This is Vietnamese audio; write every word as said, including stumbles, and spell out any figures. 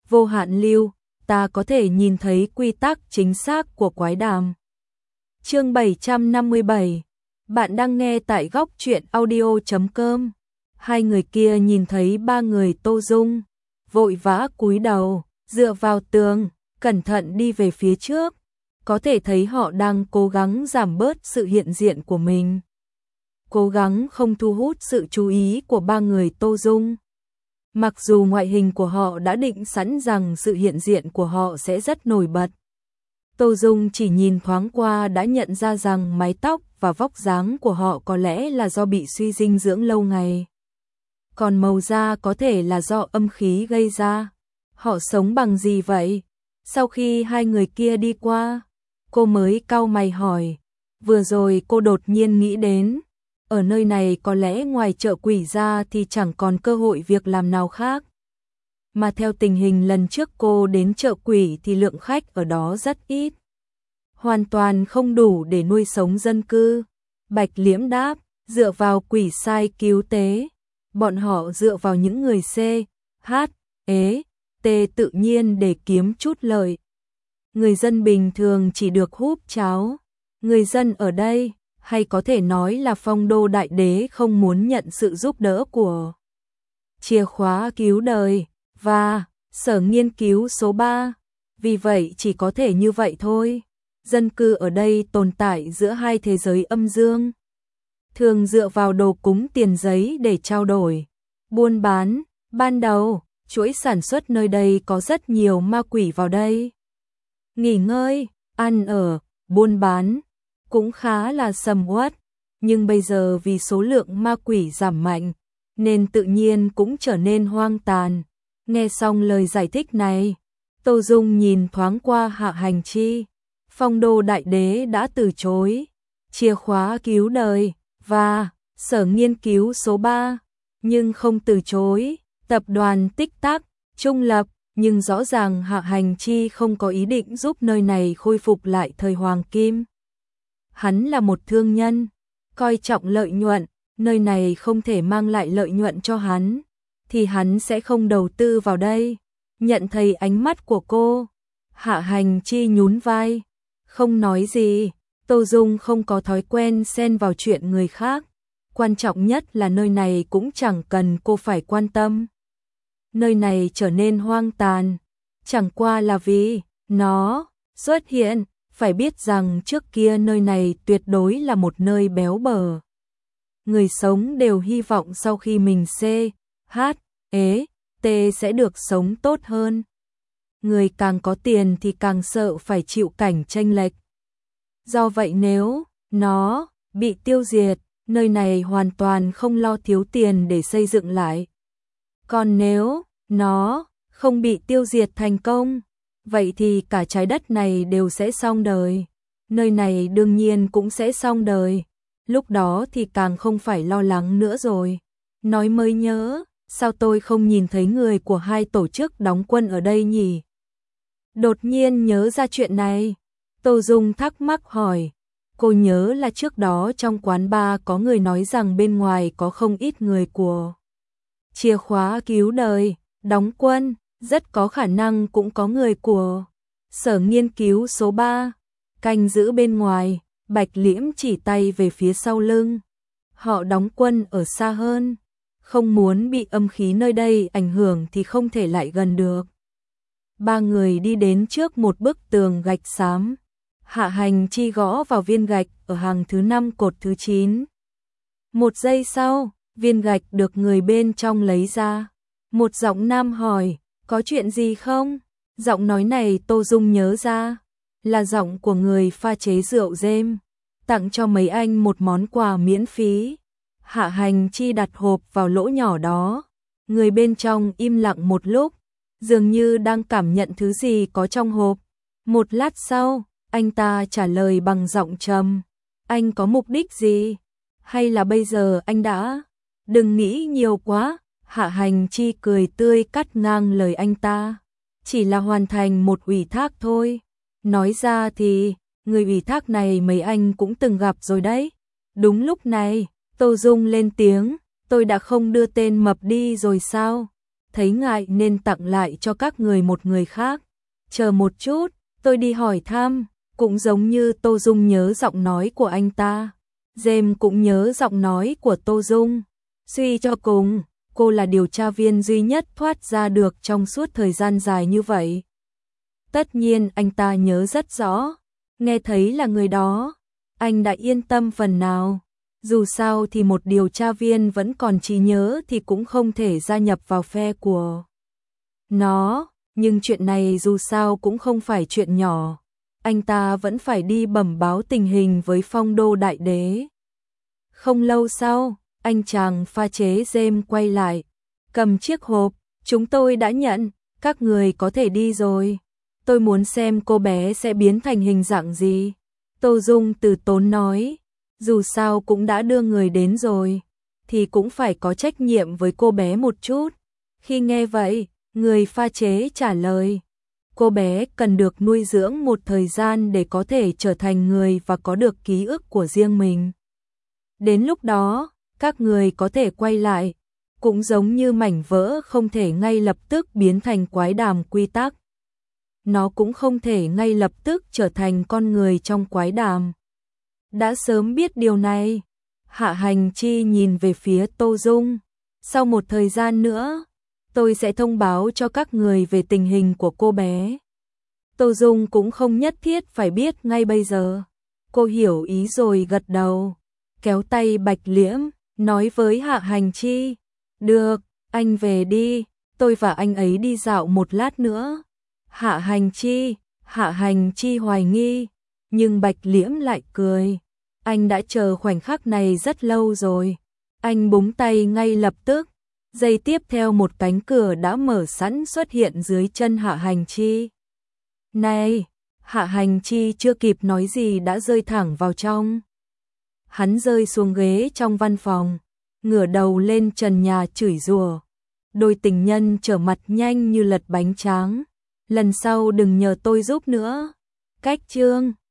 vô hạn lưu, ta có thể nhìn thấy quy tắc chính xác của quái đàm. Chương bảy trăm năm mươi bảy. Bạn đang nghe tại góc truyện audio chấm com. Hai người kia nhìn thấy ba người Tô Dung, vội vã cúi đầu, dựa vào tường, cẩn thận đi về phía trước. Có thể thấy họ đang cố gắng giảm bớt sự hiện diện của mình, cố gắng không thu hút sự chú ý của ba người Tô Dung. Mặc dù ngoại hình của họ đã định sẵn rằng sự hiện diện của họ sẽ rất nổi bật, Tô Dung chỉ nhìn thoáng qua đã nhận ra rằng mái tóc và vóc dáng của họ có lẽ là do bị suy dinh dưỡng lâu ngày. Còn màu da có thể là do âm khí gây ra. Họ sống bằng gì vậy? Sau khi hai người kia đi qua, cô mới cau mày hỏi. Vừa rồi cô đột nhiên nghĩ đến, ở nơi này có lẽ ngoài chợ quỷ ra thì chẳng còn cơ hội việc làm nào khác. Mà theo tình hình lần trước cô đến chợ quỷ thì lượng khách ở đó rất ít, hoàn toàn không đủ để nuôi sống dân cư. Bạch Liễm đáp, dựa vào quỷ sai cứu tế, bọn họ dựa vào những người C, H, E, T tự nhiên để kiếm chút lợi. Người dân bình thường chỉ được húp cháo. Người dân ở đây, hay có thể nói là Phong Đô Đại Đế không muốn nhận sự giúp đỡ của chìa khóa cứu đời và sở nghiên cứu số ba. Vì vậy chỉ có thể như vậy thôi. Dân cư ở đây tồn tại giữa hai thế giới âm dương, thường dựa vào đồ cúng tiền giấy để trao đổi, buôn bán. Ban đầu, chuỗi sản xuất nơi đây có rất nhiều ma quỷ vào đây nghỉ ngơi, ăn ở, buôn bán, cũng khá là sầm uất. Nhưng bây giờ vì số lượng ma quỷ giảm mạnh, nên tự nhiên cũng trở nên hoang tàn. Nghe xong lời giải thích này, Tô Dung nhìn thoáng qua Hạ Hành Chi. Phong Đô Đại Đế đã từ chối chìa khóa cứu đời và sở nghiên cứu số ba, nhưng không từ chối tập đoàn Tích Tắc, trung lập. Nhưng rõ ràng Hạ Hành Chi không có ý định giúp nơi này khôi phục lại thời hoàng kim. Hắn là một thương nhân, coi trọng lợi nhuận, nơi này không thể mang lại lợi nhuận cho hắn, thì hắn sẽ không đầu tư vào đây. Nhận thấy ánh mắt của cô, Hạ Hành Chi nhún vai, không nói gì. Tô Dung không có thói quen xen vào chuyện người khác, quan trọng nhất là nơi này cũng chẳng cần cô phải quan tâm. Nơi này trở nên hoang tàn, chẳng qua là vì nó xuất hiện. Phải biết rằng trước kia nơi này tuyệt đối là một nơi béo bở. Người sống đều hy vọng sau khi mình C, H, E, T sẽ được sống tốt hơn. Người càng có tiền thì càng sợ phải chịu cảnh chênh lệch. Do vậy nếu nó bị tiêu diệt, nơi này hoàn toàn không lo thiếu tiền để xây dựng lại. Còn nếu nó không bị tiêu diệt thành công, vậy thì cả trái đất này đều sẽ xong đời. Nơi này đương nhiên cũng sẽ xong đời. Lúc đó thì càng không phải lo lắng nữa rồi. Nói mới nhớ, sao tôi không nhìn thấy người của hai tổ chức đóng quân ở đây nhỉ? Đột nhiên nhớ ra chuyện này, Tô Dung thắc mắc hỏi. Cô nhớ là trước đó trong quán bar có người nói rằng bên ngoài có không ít người của chìa khóa cứu đời đóng quân, rất có khả năng cũng có người của sở nghiên cứu số ba canh giữ bên ngoài. Bạch Liễm chỉ tay về phía sau lưng. Họ đóng quân ở xa hơn, không muốn bị âm khí nơi đây ảnh hưởng thì không thể lại gần được. Ba người đi đến trước một bức tường gạch xám. Hạ Hành Chi gõ vào viên gạch ở hàng thứ năm cột thứ chín. Một giây sau, viên gạch được người bên trong lấy ra. Một giọng nam hỏi, có chuyện gì không? Giọng nói này Tô Dung nhớ ra, là giọng của người pha chế rượu rêm, tặng cho mấy anh một món quà miễn phí. Hạ Hành Chi đặt hộp vào lỗ nhỏ đó. Người bên trong im lặng một lúc, dường như đang cảm nhận thứ gì có trong hộp. Một lát sau, anh ta trả lời bằng giọng trầm, anh có mục đích gì? Hay là bây giờ anh đã... Đừng nghĩ nhiều quá. Hạ Hành Chi cười tươi cắt ngang lời anh ta. Chỉ là hoàn thành một ủy thác thôi. Nói ra thì, người ủy thác này mấy anh cũng từng gặp rồi đấy. Đúng lúc này, Tô Dung lên tiếng, tôi đã không đưa tên mập đi rồi sao? thấy ngại nên tặng lại cho các người một người khác. Chờ một chút, tôi đi hỏi thăm. Cũng giống như Tô Dung nhớ giọng nói của anh ta, James cũng nhớ giọng nói của Tô Dung. Suy cho cùng, cô là điều tra viên duy nhất thoát ra được trong suốt thời gian dài như vậy. Tất nhiên anh ta nhớ rất rõ, nghe thấy là người đó, anh đã yên tâm phần nào. Dù sao thì một điều tra viên vẫn còn trí nhớ thì cũng không thể gia nhập vào phe của nó, nhưng chuyện này dù sao cũng không phải chuyện nhỏ. Anh ta vẫn phải đi bẩm báo tình hình với Phong Đô Đại Đế. Không lâu sau, anh chàng pha chế James quay lại, cầm chiếc hộp, chúng tôi đã nhận, các người có thể đi rồi. Tôi muốn xem cô bé sẽ biến thành hình dạng gì. Tô Dung từ tốn nói, dù sao cũng đã đưa người đến rồi, thì cũng phải có trách nhiệm với cô bé một chút. Khi nghe vậy, người pha chế trả lời, cô bé cần được nuôi dưỡng một thời gian để có thể trở thành người và có được ký ức của riêng mình. Đến lúc đó, các người có thể quay lại, cũng giống như mảnh vỡ không thể ngay lập tức biến thành quái đàm quy tắc. Nó cũng không thể ngay lập tức trở thành con người trong quái đàm. Đã sớm biết điều này, Hạ Hành Chi nhìn về phía Tô Dung. Sau một thời gian nữa, tôi sẽ thông báo cho các người về tình hình của cô bé. Tô Dung cũng không nhất thiết phải biết ngay bây giờ. Cô hiểu ý rồi gật đầu, kéo tay Bạch Liễm, nói với Hạ Hành Chi, được, anh về đi, tôi và anh ấy đi dạo một lát nữa. Hạ Hành Chi, Hạ Hành Chi hoài nghi, nhưng Bạch Liễm lại cười. Anh đã chờ khoảnh khắc này rất lâu rồi. Anh búng tay ngay lập tức. Giây tiếp theo một cánh cửa đã mở sẵn xuất hiện dưới chân Hạ Hành Chi. Này, Hạ Hành Chi chưa kịp nói gì đã rơi thẳng vào trong. Hắn rơi xuống ghế trong văn phòng, ngửa đầu lên trần nhà chửi rủa. Đôi tình nhân trở mặt nhanh như lật bánh tráng. Lần sau đừng nhờ tôi giúp nữa. Cách chương